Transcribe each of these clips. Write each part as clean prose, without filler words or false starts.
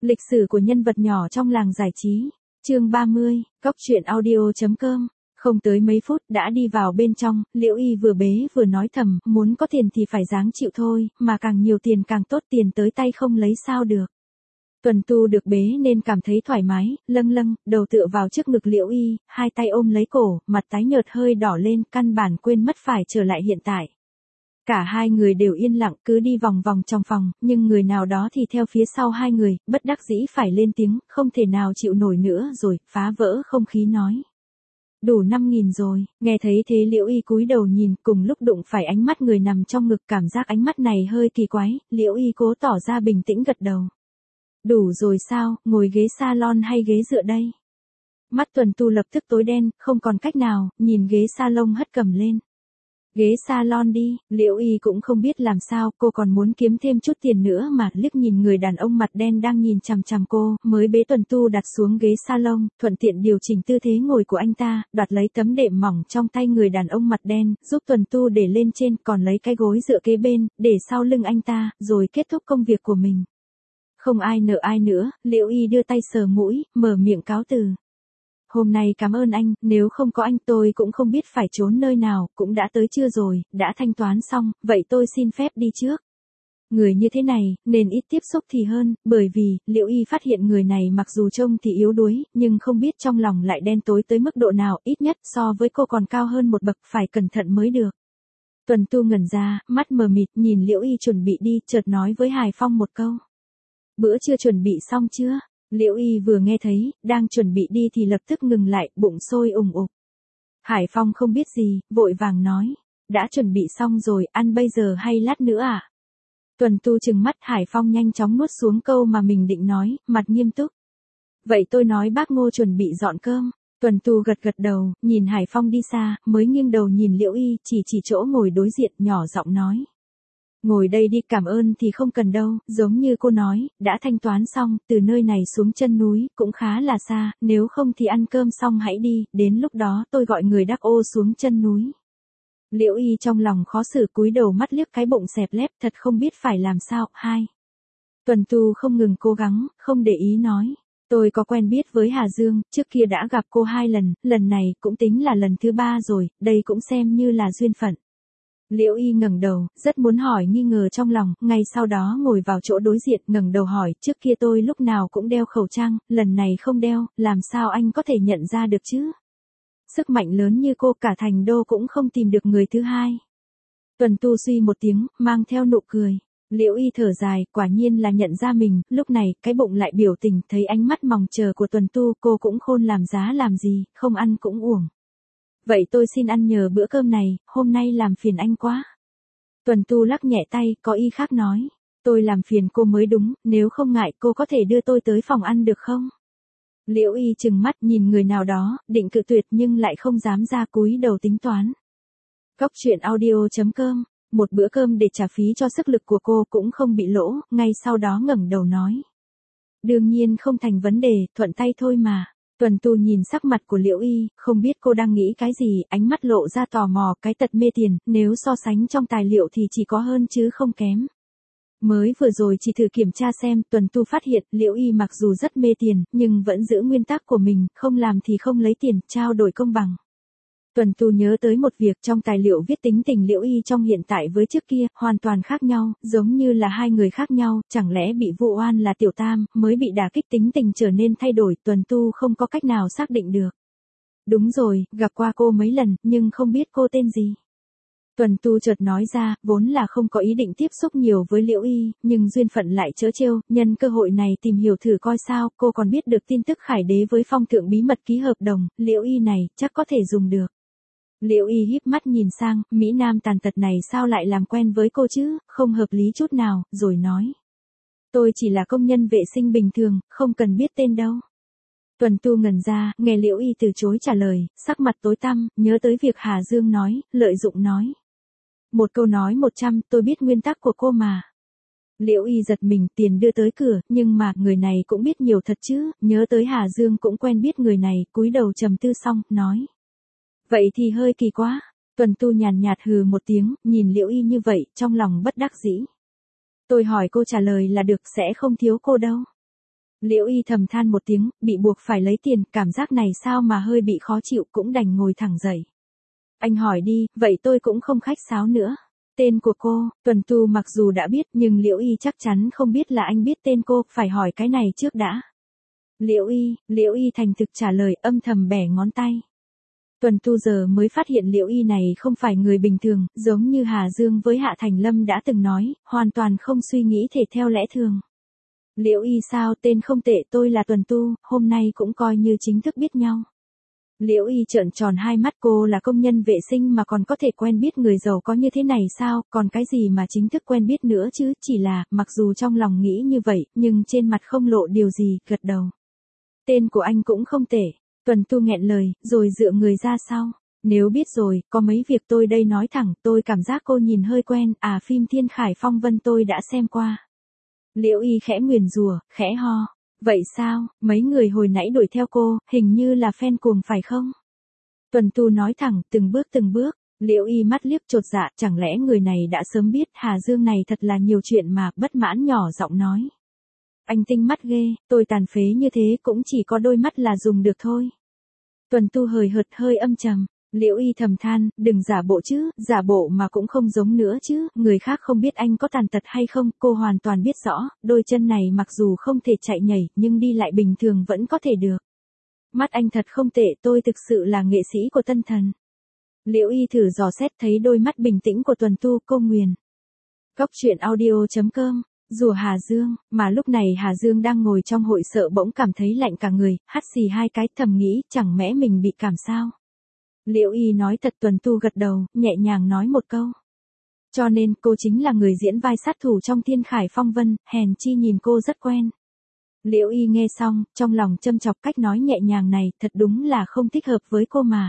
Lịch sử của nhân vật nhỏ trong làng giải trí. Chương 30, Cóc truyện audio.com. Không tới mấy phút đã đi vào bên trong, Liễu Y vừa bế vừa nói thầm, muốn có tiền thì phải ráng chịu thôi, mà càng nhiều tiền càng tốt, tiền tới tay không lấy sao được. Tuần Tu được bế nên cảm thấy thoải mái, lâng lâng, đầu tựa vào trước ngực Liễu Y, hai tay ôm lấy cổ, mặt tái nhợt hơi đỏ lên, căn bản quên mất phải trở lại hiện tại. Cả hai người đều yên lặng cứ đi vòng vòng trong phòng, nhưng người nào đó thì theo phía sau hai người, bất đắc dĩ phải lên tiếng, không thể nào chịu nổi nữa rồi, phá vỡ không khí nói. Đủ 5.000 rồi, nghe thấy thế Liễu Y cúi đầu nhìn, cùng lúc đụng phải ánh mắt người nằm trong ngực, cảm giác ánh mắt này hơi kỳ quái, Liễu Y cố tỏ ra bình tĩnh gật đầu. Đủ rồi sao, ngồi ghế salon hay ghế dựa đây? Mắt Tuần Tu lập tức tối đen, không còn cách nào, nhìn ghế salon hất cầm lên. Ghế salon đi, Liễu Y cũng không biết làm sao, cô còn muốn kiếm thêm chút tiền nữa mà, liếc nhìn người đàn ông mặt đen đang nhìn chằm chằm cô, mới bế Tuần Tu đặt xuống ghế salon, thuận tiện điều chỉnh tư thế ngồi của anh ta, đoạt lấy tấm đệm mỏng trong tay người đàn ông mặt đen, giúp Tuần Tu để lên trên, còn lấy cái gối dựa kế bên, để sau lưng anh ta, rồi kết thúc công việc của mình. Không ai nợ ai nữa, Liễu Y đưa tay sờ mũi, mở miệng cáo từ. Hôm nay cảm ơn anh, nếu không có anh tôi cũng không biết phải trốn nơi nào, cũng đã tới trưa rồi, đã thanh toán xong, vậy tôi xin phép đi trước. Người như thế này, nên ít tiếp xúc thì hơn, bởi vì, Liễu Y phát hiện người này mặc dù trông thì yếu đuối, nhưng không biết trong lòng lại đen tối tới mức độ nào, ít nhất so với cô còn cao hơn một bậc, phải cẩn thận mới được. Tuần Tu ngẩn ra, mắt mờ mịt nhìn Liễu Y chuẩn bị đi, chợt nói với Hải Phong một câu. Bữa trưa chuẩn bị xong chưa? Liễu Y vừa nghe thấy, đang chuẩn bị đi thì lập tức ngừng lại, bụng sôi ùng ục. Hải Phong không biết gì, vội vàng nói. Đã chuẩn bị xong rồi, ăn bây giờ hay lát nữa à? Tuần Tu trừng mắt, Hải Phong nhanh chóng nuốt xuống câu mà mình định nói, mặt nghiêm túc. Vậy tôi nói bác Ngô chuẩn bị dọn cơm. Tuần Tu gật gật đầu, nhìn Hải Phong đi xa, mới nghiêng đầu nhìn Liễu Y, chỉ chỗ ngồi đối diện, nhỏ giọng nói. Ngồi đây đi, cảm ơn thì không cần đâu, giống như cô nói, đã thanh toán xong, từ nơi này xuống chân núi, cũng khá là xa, nếu không thì ăn cơm xong hãy đi, đến lúc đó tôi gọi người đắc ô xuống chân núi. Liễu Y trong lòng khó xử cúi đầu mắt liếc cái bụng xẹp lép, thật không biết phải làm sao. Tuần Tu không ngừng cố gắng, không để ý nói. Tôi có quen biết với Hà Dương, trước kia đã gặp cô 2 lần, lần này cũng tính là lần thứ 3 rồi, đây cũng xem như là duyên phận. Liễu Y ngẩng đầu, rất muốn hỏi nghi ngờ trong lòng, ngay sau đó ngồi vào chỗ đối diện, ngẩng đầu hỏi, trước kia tôi lúc nào cũng đeo khẩu trang, lần này không đeo, làm sao anh có thể nhận ra được chứ? Sức mạnh lớn như cô, cả thành đô cũng không tìm được người thứ hai. Tuần Tu suy một tiếng, mang theo nụ cười. Liễu Y thở dài, quả nhiên là nhận ra mình, lúc này, cái bụng lại biểu tình, thấy ánh mắt mong chờ của Tuần Tu, cô cũng khôn làm giá làm gì, không ăn cũng uổng. Vậy tôi xin ăn nhờ bữa cơm này, hôm nay làm phiền anh quá. Tuần Tu lắc nhẹ tay, có ý khác nói. Tôi làm phiền cô mới đúng, nếu không ngại cô có thể đưa tôi tới phòng ăn được không? Liễu Y trừng mắt nhìn người nào đó, định cự tuyệt nhưng lại không dám ra, cúi đầu tính toán. Cóc truyện audio.com, một bữa cơm để trả phí cho sức lực của cô cũng không bị lỗ, ngay sau đó ngẩng đầu nói. Đương nhiên không thành vấn đề, thuận tay thôi mà. Tuần Tu nhìn sắc mặt của Liễu Y, không biết cô đang nghĩ cái gì, ánh mắt lộ ra tò mò, cái tật mê tiền, nếu so sánh trong tài liệu thì chỉ có hơn chứ không kém. Mới vừa rồi chỉ thử kiểm tra xem, Tuần Tu phát hiện, Liễu Y mặc dù rất mê tiền, nhưng vẫn giữ nguyên tắc của mình, không làm thì không lấy tiền, trao đổi công bằng. Tuần Tu nhớ tới một việc, trong tài liệu viết tính tình Liễu Y trong hiện tại với trước kia, hoàn toàn khác nhau, giống như là hai người khác nhau, chẳng lẽ bị vu oan là Tiểu Tam, mới bị đả kích tính tình trở nên thay đổi, Tuần Tu không có cách nào xác định được. Đúng rồi, gặp qua cô mấy lần, nhưng không biết cô tên gì. Tuần Tu chợt nói ra, vốn là không có ý định tiếp xúc nhiều với Liễu Y, nhưng duyên phận lại trớ trêu, nhân cơ hội này tìm hiểu thử coi sao, cô còn biết được tin tức Khải Đế với Phong Thượng bí mật ký hợp đồng, Liễu Y này, chắc có thể dùng được. Liễu Y híp mắt nhìn sang, Mỹ Nam tàn tật này sao lại làm quen với cô chứ, không hợp lý chút nào, rồi nói. Tôi chỉ là công nhân vệ sinh bình thường, không cần biết tên đâu. Tuần Tu ngẩn ra, nghe Liễu Y từ chối trả lời, sắc mặt tối tăm, nhớ tới việc Hà Dương nói, lợi dụng nói. Một câu nói 100, tôi biết nguyên tắc của cô mà. Liễu Y giật mình, tiền đưa tới cửa, nhưng mà người này cũng biết nhiều thật chứ, nhớ tới Hà Dương cũng quen biết người này, cúi đầu trầm tư xong, nói. Vậy thì hơi kỳ quá. Tuần Tu nhàn nhạt hừ một tiếng, nhìn Liễu Y như vậy, trong lòng bất đắc dĩ. Tôi hỏi cô trả lời là được, sẽ không thiếu cô đâu. Liễu Y thầm than một tiếng, bị buộc phải lấy tiền, cảm giác này sao mà hơi bị khó chịu, cũng đành ngồi thẳng dậy. Anh hỏi đi, vậy tôi cũng không khách sáo nữa. Tên của cô, Tuần Tu mặc dù đã biết nhưng Liễu Y chắc chắn không biết là anh biết tên cô, phải hỏi cái này trước đã. Liễu Y thành thực trả lời, âm thầm bẻ ngón tay. Tuần Tu giờ mới phát hiện Liễu Y này không phải người bình thường, giống như Hà Dương với Hạ Thành Lâm đã từng nói, hoàn toàn không suy nghĩ thể theo lẽ thường. Liễu Y sao, tên không tệ, tôi là Tuần Tu, hôm nay cũng coi như chính thức biết nhau. Liễu Y trợn tròn hai mắt, cô là công nhân vệ sinh mà còn có thể quen biết người giàu có như thế này sao, còn cái gì mà chính thức quen biết nữa chứ, chỉ là, mặc dù trong lòng nghĩ như vậy, nhưng trên mặt không lộ điều gì, gật đầu. Tên của anh cũng không tệ. Tuần Tu nghẹn lời, rồi dựa người ra sau. Nếu biết rồi, có mấy việc tôi đây nói thẳng, tôi cảm giác cô nhìn hơi quen, phim Thiên Khải Phong Vân tôi đã xem qua. Liễu Y khẽ nguyền rủa, khẽ ho. Vậy sao, mấy người hồi nãy đuổi theo cô, hình như là fan cuồng phải không? Tuần Tu nói thẳng, từng bước. Liễu Y mắt liếc chột dạ, chẳng lẽ người này đã sớm biết Hà Dương này thật là nhiều chuyện mà, bất mãn nhỏ giọng nói. Anh tinh mắt ghê, tôi tàn phế như thế cũng chỉ có đôi mắt là dùng được thôi. Tuần Tu hời hợt hơi âm trầm. Liễu Y thầm than, đừng giả bộ chứ, giả bộ mà cũng không giống nữa chứ, người khác không biết anh có tàn tật hay không, cô hoàn toàn biết rõ, đôi chân này mặc dù không thể chạy nhảy, nhưng đi lại bình thường vẫn có thể được. Mắt anh thật không tệ, tôi thực sự là nghệ sĩ của tân thần. Liễu Y thử dò xét thấy đôi mắt bình tĩnh của Tuần Tu, cô nguyền. Cóc truyện audio.com. Rùa Hà Dương, mà lúc này Hà Dương đang ngồi trong hội sợ bỗng cảm thấy lạnh cả người, hắt xì hai cái, thầm nghĩ, chẳng mẽ mình bị cảm sao. Liễu Y nói thật. Tuần Tu gật đầu, nhẹ nhàng nói một câu. Cho nên cô chính là người diễn vai sát thủ trong Thiên Khải Phong Vân, hèn chi nhìn cô rất quen. Liễu Y nghe xong, trong lòng châm chọc cách nói nhẹ nhàng này, thật đúng là không thích hợp với cô mà.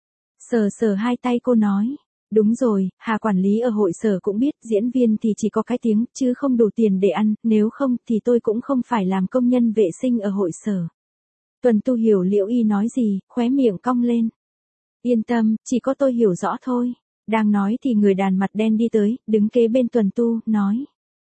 Sờ hai tay cô nói. Đúng rồi, Hà quản lý ở hội sở cũng biết, diễn viên thì chỉ có cái tiếng, chứ không đủ tiền để ăn, nếu không thì tôi cũng không phải làm công nhân vệ sinh ở hội sở. Tuần Tu hiểu Liễu Y nói gì, khóe miệng cong lên. Yên tâm, chỉ có tôi hiểu rõ thôi. Đang nói thì người đàn mặt đen đi tới, đứng kế bên Tuần Tu, nói.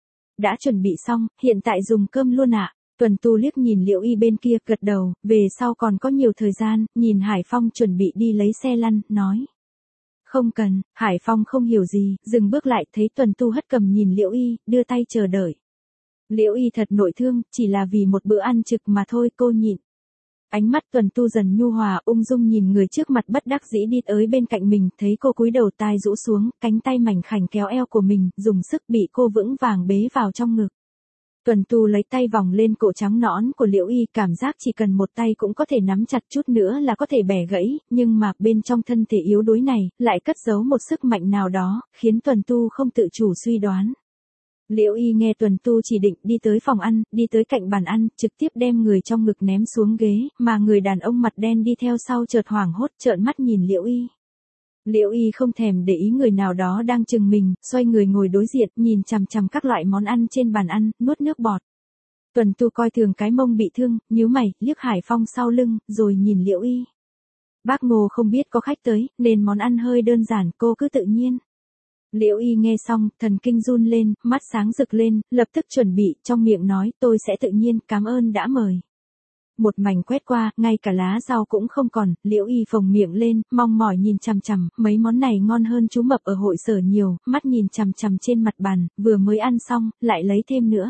Đã chuẩn bị xong, hiện tại dùng cơm luôn ạ. Tuần Tu liếc nhìn Liễu Y bên kia, gật đầu, về sau còn có nhiều thời gian, nhìn Hải Phong chuẩn bị đi lấy xe lăn, nói. Không cần, Hải Phong không hiểu gì, dừng bước lại, thấy Tuần Tu hất cầm nhìn Liễu Y, đưa tay chờ đợi. Liễu Y thật nội thương, chỉ là vì một bữa ăn trực mà thôi, cô nhịn. Ánh mắt Tuần Tu dần nhu hòa, ung dung nhìn người trước mặt bất đắc dĩ đi tới bên cạnh mình, thấy cô cúi đầu, tai rũ xuống, cánh tay mảnh khảnh kéo eo của mình, dùng sức bị cô vững vàng bế vào trong ngực. Tuần Tu lấy tay vòng lên cổ trắng nõn của Liễu Y, cảm giác chỉ cần một tay cũng có thể nắm chặt, chút nữa là có thể bẻ gãy, nhưng mà bên trong thân thể yếu đuối này, lại cất giấu một sức mạnh nào đó, khiến Tuần Tu không tự chủ suy đoán. Liễu Y nghe Tuần Tu chỉ định, đi tới phòng ăn, đi tới cạnh bàn ăn, trực tiếp đem người trong ngực ném xuống ghế, mà người đàn ông mặt đen đi theo sau chợt hoảng hốt, trợn mắt nhìn Liễu Y. Liễu Y không thèm để ý người nào đó đang chừng mình, xoay người ngồi đối diện, nhìn chằm chằm các loại món ăn trên bàn ăn, nuốt nước bọt. Tuần Tu coi thường cái mông bị thương, nhíu mày, liếc Hải Phong sau lưng, rồi nhìn Liễu Y. Bác Ngô không biết có khách tới, nên món ăn hơi đơn giản, cô cứ tự nhiên. Liễu Y nghe xong, thần kinh run lên, mắt sáng rực lên, lập tức chuẩn bị, trong miệng nói, tôi sẽ tự nhiên, cảm ơn đã mời. Một mảnh quét qua, ngay cả lá rau cũng không còn, Liễu Y phồng miệng lên, mong mỏi nhìn chằm chằm, mấy món này ngon hơn chú mập ở hội sở nhiều, mắt nhìn chằm chằm trên mặt bàn, vừa mới ăn xong, lại lấy thêm nữa.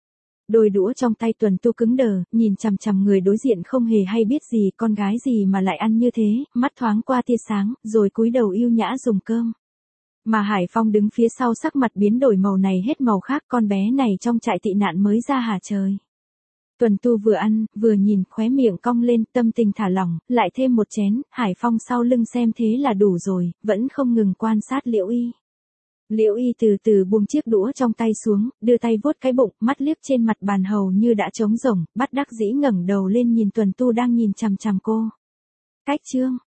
Đôi đũa trong tay Tuần Tu cứng đờ, nhìn chằm chằm người đối diện không hề hay biết gì, con gái gì mà lại ăn như thế, mắt thoáng qua tia sáng, rồi cúi đầu yêu nhã dùng cơm. Mà Hải Phong đứng phía sau sắc mặt biến đổi màu này hết màu khác, con bé này trong trại tị nạn mới ra hả trời. Tuần Tu vừa ăn, vừa nhìn, khóe miệng cong lên, tâm tình thả lỏng, lại thêm một chén, Hải Phong sau lưng xem thế là đủ rồi, vẫn không ngừng quan sát Liễu Y. Liễu Y từ từ buông chiếc đũa trong tay xuống, đưa tay vuốt cái bụng, mắt liếc trên mặt bàn hầu như đã trống rỗng, bất đắc dĩ ngẩng đầu lên nhìn Tuần Tu đang nhìn chằm chằm cô. Cách chương